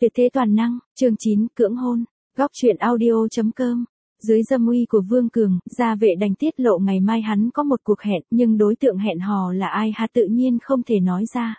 Tuyệt thế toàn năng, chương 9, cưỡng hôn. Góc truyện audio.com. Dưới dâm uy của Vương Cường, Gia Vệ đành tiết lộ ngày mai hắn có một cuộc hẹn, nhưng đối tượng hẹn hò là ai tự nhiên không thể nói ra.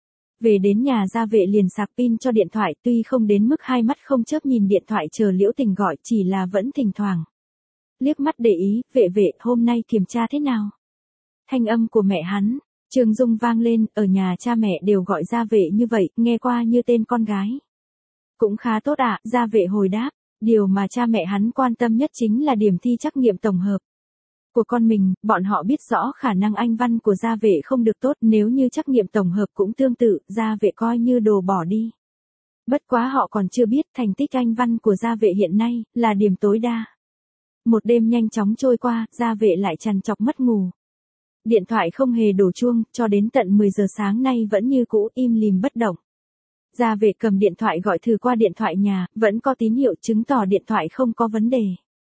Về đến nhà Gia Vệ liền sạc pin cho điện thoại, tuy không đến mức hai mắt không chớp nhìn điện thoại chờ Liễu Tình gọi, chỉ là vẫn thỉnh thoảng liếc mắt để ý. Vệ, hôm nay kiểm tra thế nào? Thanh âm của mẹ hắn, Trương Dung vang lên. Ở nhà cha mẹ đều gọi Gia Vệ như vậy, nghe qua như tên con gái. Cũng khá tốt ạ, Gia Vệ hồi đáp. Điều mà cha mẹ hắn quan tâm nhất chính là điểm thi trắc nghiệm tổng hợp của con mình. Bọn họ biết rõ khả năng Anh văn của Gia Vệ không được tốt, nếu như trắc nghiệm tổng hợp cũng tương tự, Gia Vệ coi như đồ bỏ đi. Bất quá họ còn chưa biết thành tích Anh văn của Gia Vệ hiện nay là điểm tối đa. Một đêm nhanh chóng trôi qua, Gia Vệ lại trằn trọc mất ngủ. Điện thoại không hề đổ chuông, cho đến tận 10 giờ sáng nay vẫn như cũ im lìm bất động. Gia Vệ cầm điện thoại gọi thử qua điện thoại nhà, vẫn có tín hiệu chứng tỏ điện thoại không có vấn đề.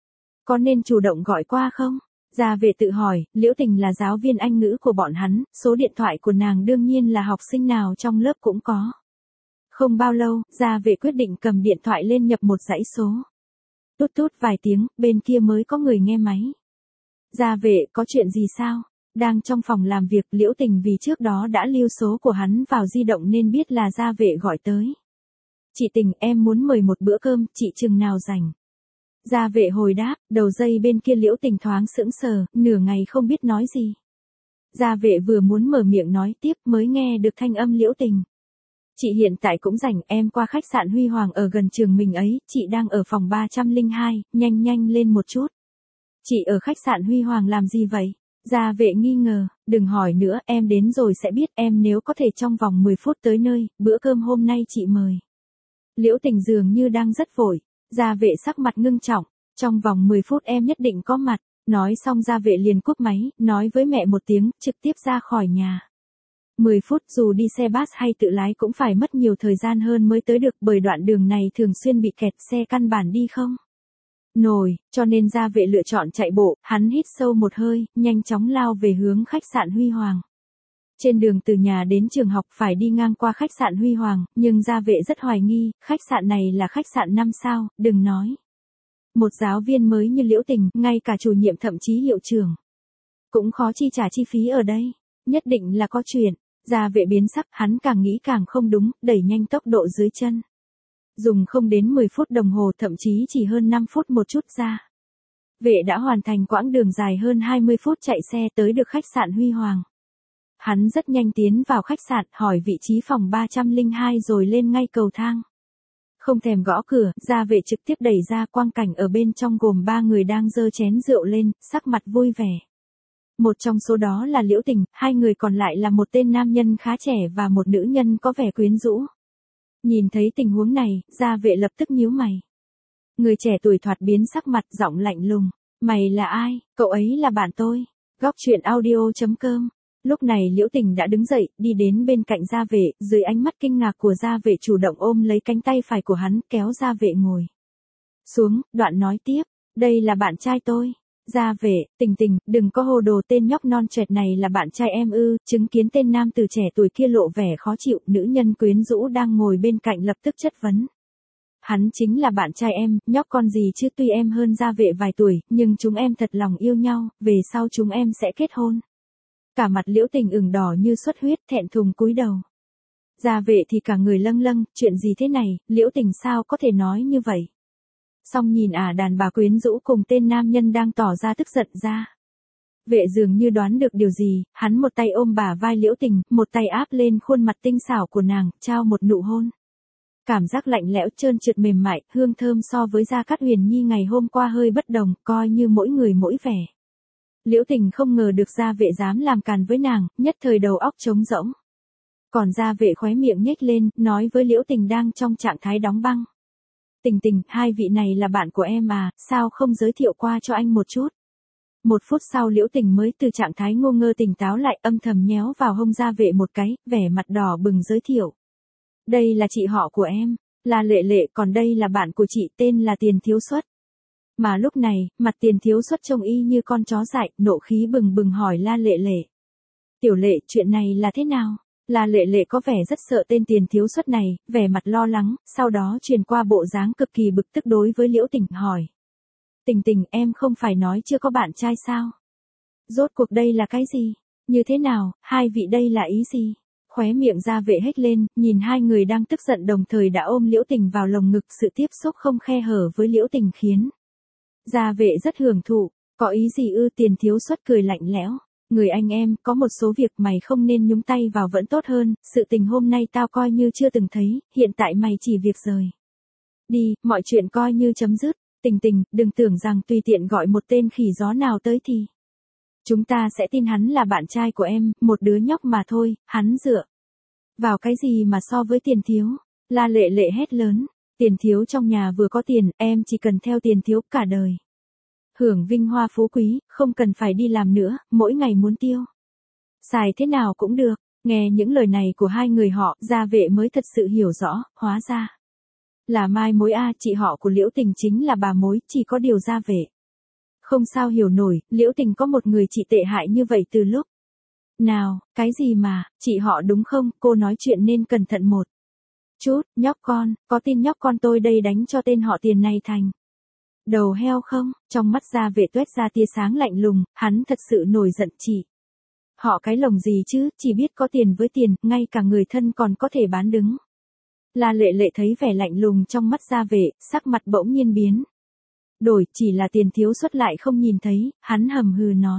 Có nên chủ động gọi qua không? Gia Vệ tự hỏi. Liễu Tình là giáo viên Anh ngữ của bọn hắn, số điện thoại của nàng đương nhiên là học sinh nào trong lớp cũng có. Không bao lâu, Gia Vệ quyết định cầm điện thoại lên nhập một dãy số. Tút tút vài tiếng, bên kia mới có người nghe máy. Gia Vệ, có chuyện gì sao? Đang trong phòng làm việc, Liễu Tình vì trước đó đã lưu số của hắn vào di động nên biết là Gia Vệ gọi tới. Chị Tình, em muốn mời một bữa cơm, chị chừng nào rảnh? Gia Vệ hồi đáp. Đầu dây bên kia Liễu Tình thoáng sững sờ, nửa ngày không biết nói gì. Gia Vệ vừa muốn mở miệng nói tiếp mới nghe được thanh âm Liễu Tình. Chị hiện tại cũng rảnh, em qua khách sạn Huy Hoàng ở gần trường mình ấy, chị đang ở phòng 302, nhanh lên một chút. Chị ở khách sạn Huy Hoàng làm gì vậy? Gia Vệ nghi ngờ. Đừng hỏi nữa, em đến rồi sẽ biết. Em nếu có thể trong vòng 10 phút tới nơi, bữa cơm hôm nay chị mời. Liễu Tình dường như đang rất vội. Gia Vệ sắc mặt ngưng trọng. Trong vòng 10 phút em nhất định có mặt. Nói xong Gia Vệ liền cúp máy, nói với mẹ một tiếng, trực tiếp ra khỏi nhà. 10 phút dù đi xe bus hay tự lái cũng phải mất nhiều thời gian hơn mới tới được, bởi đoạn đường này thường xuyên bị kẹt xe, căn bản đi không nổi, cho nên Gia Vệ lựa chọn chạy bộ. Hắn hít sâu một hơi, nhanh chóng lao về hướng khách sạn Huy Hoàng. Trên đường từ nhà đến trường học phải đi ngang qua khách sạn Huy Hoàng, nhưng Gia Vệ rất hoài nghi, khách sạn này là khách sạn 5 sao, đừng nói một giáo viên mới như Liễu Tình, ngay cả chủ nhiệm thậm chí hiệu trưởng cũng khó chi trả chi phí ở đây, nhất định là có chuyện. Gia Vệ biến sắc, hắn càng nghĩ càng không đúng, đẩy nhanh tốc độ dưới chân. Dùng không đến 10 phút đồng hồ, thậm chí chỉ hơn 5 phút một chút Gia Vệ đã hoàn thành quãng đường dài hơn 20 phút chạy xe tới được khách sạn Huy Hoàng. Hắn rất nhanh tiến vào khách sạn, hỏi vị trí phòng 302 rồi lên ngay cầu thang. Không thèm gõ cửa, Gia Vệ trực tiếp đẩy ra, quang cảnh ở bên trong gồm 3 người đang giơ chén rượu lên, sắc mặt vui vẻ. Một trong số đó là Liễu Tình, hai người còn lại là một tên nam nhân khá trẻ và một nữ nhân có vẻ quyến rũ. Nhìn thấy tình huống này, Gia Vệ lập tức nhíu mày. Người trẻ tuổi thoạt biến sắc mặt, giọng lạnh lùng. Mày là ai? Cậu ấy là bạn tôi. Góc truyện audio.com. Lúc này Liễu Tình đã đứng dậy, đi đến bên cạnh Gia Vệ, dưới ánh mắt kinh ngạc của Gia Vệ chủ động ôm lấy cánh tay phải của hắn, kéo Gia Vệ ngồi xuống, đoạn nói tiếp. Đây là bạn trai tôi. Gia Vệ, Tình, đừng có hồ đồ, tên nhóc non trẻ này là bạn trai em ư? Chứng kiến tên nam từ trẻ tuổi kia lộ vẻ khó chịu, nữ nhân quyến rũ đang ngồi bên cạnh lập tức chất vấn. Hắn chính là bạn trai em, nhóc con gì chứ, tuy em hơn Gia Vệ vài tuổi, nhưng chúng em thật lòng yêu nhau, về sau chúng em sẽ kết hôn. Cả mặt Liễu Tình ửng đỏ như xuất huyết, thẹn thùng cúi đầu. Gia Vệ thì cả người lâng, chuyện gì thế này, Liễu Tình sao có thể nói như vậy? Xong nhìn đàn bà quyến rũ cùng tên nam nhân đang tỏ ra tức giận. Gia Vệ dường như đoán được điều gì, hắn một tay ôm bả vai Liễu Tình, một tay áp lên khuôn mặt tinh xảo của nàng, trao một nụ hôn. Cảm giác lạnh lẽo trơn trượt mềm mại, hương thơm so với Gia Cát Huyền Nhi ngày hôm qua hơi bất đồng, coi như mỗi người mỗi vẻ. Liễu Tình không ngờ được Gia Vệ dám làm càn với nàng, nhất thời đầu óc trống rỗng. Còn Gia Vệ khóe miệng nhếch lên, nói với Liễu Tình đang trong trạng thái đóng băng. Tình, hai vị này là bạn của em à, sao không giới thiệu qua cho anh một chút? Một phút sau Liễu Tình mới từ trạng thái ngu ngơ tỉnh táo lại, âm thầm nhéo vào hông Gia Vệ một cái, vẻ mặt đỏ bừng giới thiệu. Đây là chị họ của em, là Lệ, còn đây là bạn của chị, tên là Tiền Thiếu Xuất. Mà lúc này, mặt Tiền Thiếu Xuất trông y như con chó dại, nộ khí bừng bừng hỏi La Lệ. Tiểu Lệ, chuyện này là thế nào? La Lệ Lệ có vẻ rất sợ tên Tiền Thiếu Xuất này, vẻ mặt lo lắng, sau đó truyền qua bộ dáng cực kỳ bực tức đối với Liễu Tình hỏi. Tình Tình, em không phải nói chưa có bạn trai sao? Rốt cuộc đây là cái gì? Như thế nào, hai vị đây là ý gì? Khóe miệng Gia Vệ hét lên, nhìn hai người đang tức giận đồng thời đã ôm Liễu Tình vào lồng ngực, sự tiếp xúc không khe hở với Liễu Tình khiến Gia Vệ rất hưởng thụ. Có ý gì ư? Tiền Thiếu Xuất cười lạnh lẽo. Người anh em, có một số việc mày không nên nhúng tay vào vẫn tốt hơn, sự tình hôm nay tao coi như chưa từng thấy, hiện tại mày chỉ việc rời đi, mọi chuyện coi như chấm dứt. Tình Tình, đừng tưởng rằng tùy tiện gọi một tên khỉ gió nào tới thì chúng ta sẽ tin hắn là bạn trai của em, một đứa nhóc mà thôi, hắn dựa vào cái gì mà so với Tiền Thiếu? La Lệ Lệ hét lớn. Tiền Thiếu trong nhà vừa có tiền, em chỉ cần theo Tiền Thiếu cả đời hưởng vinh hoa phú quý, không cần phải đi làm nữa, mỗi ngày muốn tiêu xài thế nào cũng được. Nghe những lời này của hai người họ, Gia Vệ mới thật sự hiểu rõ, hóa ra là Mai Mối a, chị họ của Liễu Tình chính là bà Mối, chỉ có điều Gia Vệ không sao hiểu nổi, Liễu Tình có một người chị tệ hại như vậy từ lúc nào? Cái gì mà, chị họ đúng không? Cô nói chuyện nên cẩn thận một chút. Nhóc con, có tin nhóc con tôi đây đánh cho tên họ Tiền này thành đầu heo không? Trong mắt Gia Vệ toét ra tia sáng lạnh lùng, hắn thật sự nổi giận. Chị họ cái lồng gì chứ, chỉ biết có tiền với tiền, ngay cả người thân còn có thể bán đứng. La Lệ Lệ thấy vẻ lạnh lùng trong mắt Gia Vệ, sắc mặt bỗng nhiên biến đổi, chỉ là Tiền Thiếu Xuất lại không nhìn thấy, hắn hầm hừ nói.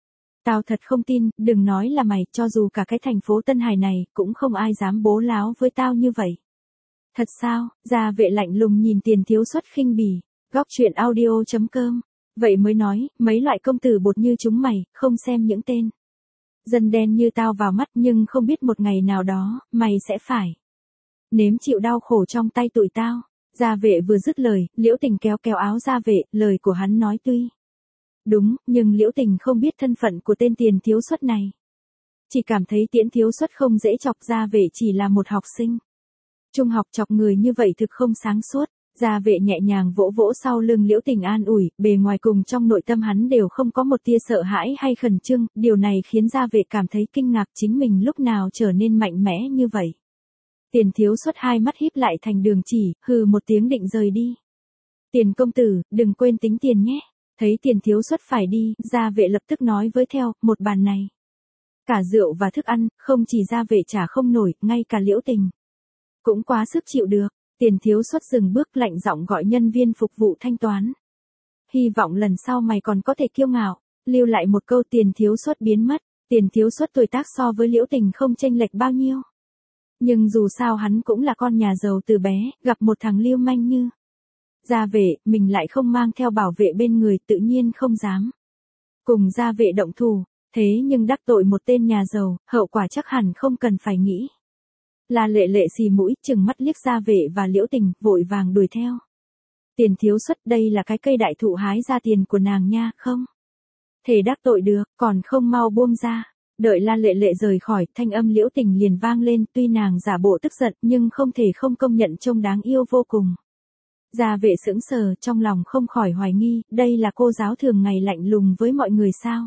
Tao thật không tin, đừng nói là mày, cho dù cả cái thành phố Tân Hải này, cũng không ai dám bố láo với tao như vậy. Thật sao? Gia Vệ lạnh lùng nhìn Tiền Thiếu Xuất khinh bỉ. Góc truyện audio.com. Vậy mới nói, mấy loại công tử bột như chúng mày, không xem những tên dân đen như tao vào mắt, nhưng không biết một ngày nào đó, mày sẽ phải nếm chịu đau khổ trong tay tụi tao. Gia Vệ vừa dứt lời, Liễu Tình kéo kéo áo Gia Vệ, lời của hắn nói tuy đúng, nhưng Liễu Tình không biết thân phận của tên Tiền Thiếu Xuất này. Chỉ cảm thấy Tiễn Thiếu Xuất không dễ chọc, Gia Vệ chỉ là một học sinh trung học, chọc người như vậy thực không sáng suốt. Gia Vệ nhẹ nhàng vỗ vỗ sau lưng Liễu Tình an ủi, bề ngoài cùng trong nội tâm hắn đều không có một tia sợ hãi hay khẩn trương, điều này khiến Gia Vệ cảm thấy kinh ngạc chính mình lúc nào trở nên mạnh mẽ như vậy. Tiền Thiếu Xuất hai mắt híp lại thành đường chỉ, hừ một tiếng định rời đi. Tiền công tử, đừng quên tính tiền nhé. Thấy Tiền Thiếu Xuất phải đi, Gia Vệ lập tức nói với theo, một bàn này cả rượu và thức ăn, không chỉ Gia Vệ trả không nổi, ngay cả Liễu Tình cũng quá sức chịu được. Tiền Thiếu Xuất dừng bước, lạnh giọng gọi nhân viên phục vụ thanh toán. Hy vọng lần sau mày còn có thể kiêu ngạo. Lưu lại một câu, Tiền Thiếu Xuất biến mất. Tiền Thiếu Xuất tuổi tác so với Liễu Tình không chênh lệch bao nhiêu. Nhưng dù sao hắn cũng là con nhà giàu từ bé, gặp một thằng lưu manh như Gia Vệ, mình lại không mang theo bảo vệ bên người, tự nhiên không dám cùng Gia Vệ động thủ. Thế nhưng đắc tội một tên nhà giàu, hậu quả chắc hẳn không cần phải nghĩ. La Lệ Lệ xì mũi, chừng mắt liếc Gia Vệ và Liễu Tình, vội vàng đuổi theo. Tiền Thiếu Xuất, đây là cái cây đại thụ hái ra tiền của nàng nha, không thể đắc tội được, còn không mau buông ra. Đợi La Lệ Lệ rời khỏi, thanh âm Liễu Tình liền vang lên, tuy nàng giả bộ tức giận, nhưng không thể không công nhận trông đáng yêu vô cùng. Gia Vệ sững sờ, trong lòng không khỏi hoài nghi, đây là cô giáo thường ngày lạnh lùng với mọi người sao?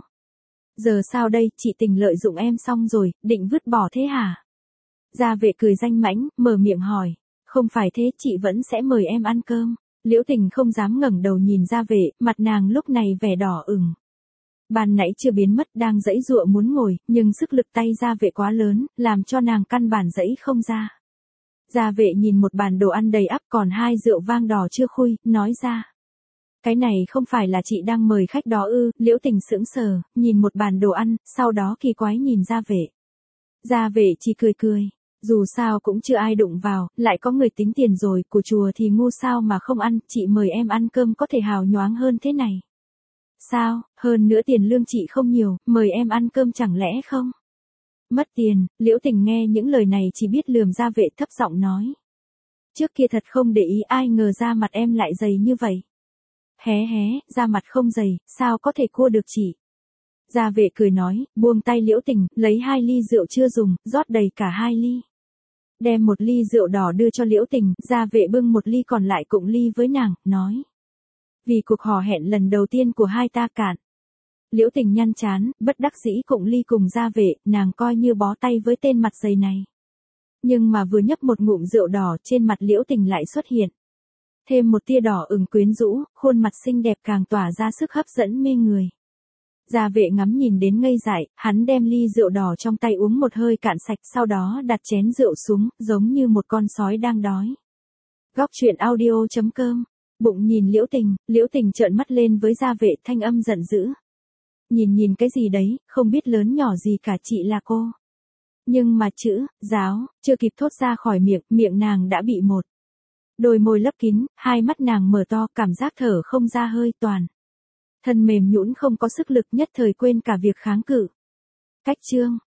Giờ sao đây, chị Tình lợi dụng em xong rồi, định vứt bỏ thế hả? Gia Vệ cười danh mãnh, mở miệng hỏi. Không phải thế, chị vẫn sẽ mời em ăn cơm. Liễu Tình không dám ngẩng đầu nhìn Gia Vệ, mặt nàng lúc này vẻ đỏ ửng. Ban nãy chưa biến mất, đang giãy giụa muốn ngồi, nhưng sức lực tay Gia Vệ quá lớn, làm cho nàng căn bản giãy không ra. Gia Vệ nhìn một bàn đồ ăn đầy ắp, còn hai rượu vang đỏ chưa khui, nói ra. Cái này không phải là chị đang mời khách đó ư? Liễu Tình sững sờ, nhìn một bàn đồ ăn, sau đó kỳ quái nhìn Gia Vệ. Gia Vệ chỉ cười cười. Dù sao cũng chưa ai đụng vào, lại có người tính tiền rồi, của chùa thì ngu sao mà không ăn, chị mời em ăn cơm có thể hào nhoáng hơn thế này. Sao, hơn nữa tiền lương chị không nhiều, mời em ăn cơm chẳng lẽ không mất tiền? Liễu Tình nghe những lời này chỉ biết lườm Gia Vệ, thấp giọng nói. Trước kia thật không để ý, ai ngờ da mặt em lại dày như vậy. Hé hé, da mặt không dày, sao có thể cua được chị? Gia Vệ cười nói, buông tay Liễu Tình, lấy 2 ly rượu chưa dùng, rót đầy cả 2 ly. Đem 1 ly rượu đỏ đưa cho Liễu Tình, Gia Vệ bưng 1 ly còn lại cụng ly với nàng, nói. Vì cuộc hò hẹn lần đầu tiên của hai ta cạn Liễu Tình nhăn chán, bất đắc dĩ cụng ly cùng Gia Vệ, nàng coi như bó tay với tên mặt dày này. Nhưng mà vừa nhấp một ngụm rượu đỏ, trên mặt Liễu Tình lại xuất hiện thêm một tia đỏ ửng quyến rũ, khuôn mặt xinh đẹp càng tỏa ra sức hấp dẫn mê người. Gia Vệ ngắm nhìn đến ngây dại, hắn đem ly rượu đỏ trong tay uống một hơi cạn sạch, sau đó đặt chén rượu xuống, giống như một con sói đang đói. Góc truyện audio.com. Bụng nhìn Liễu Tình trợn mắt lên với Gia Vệ, thanh âm giận dữ. Nhìn cái gì đấy, không biết lớn nhỏ gì cả, chị là cô. Nhưng mà chữ, giáo, chưa kịp thốt ra khỏi miệng nàng đã bị một đôi môi lấp kín, hai mắt nàng mở to, cảm giác thở không ra hơi, toàn thân mềm nhũn không có sức lực, nhất thời quên cả việc kháng cự. Cách chương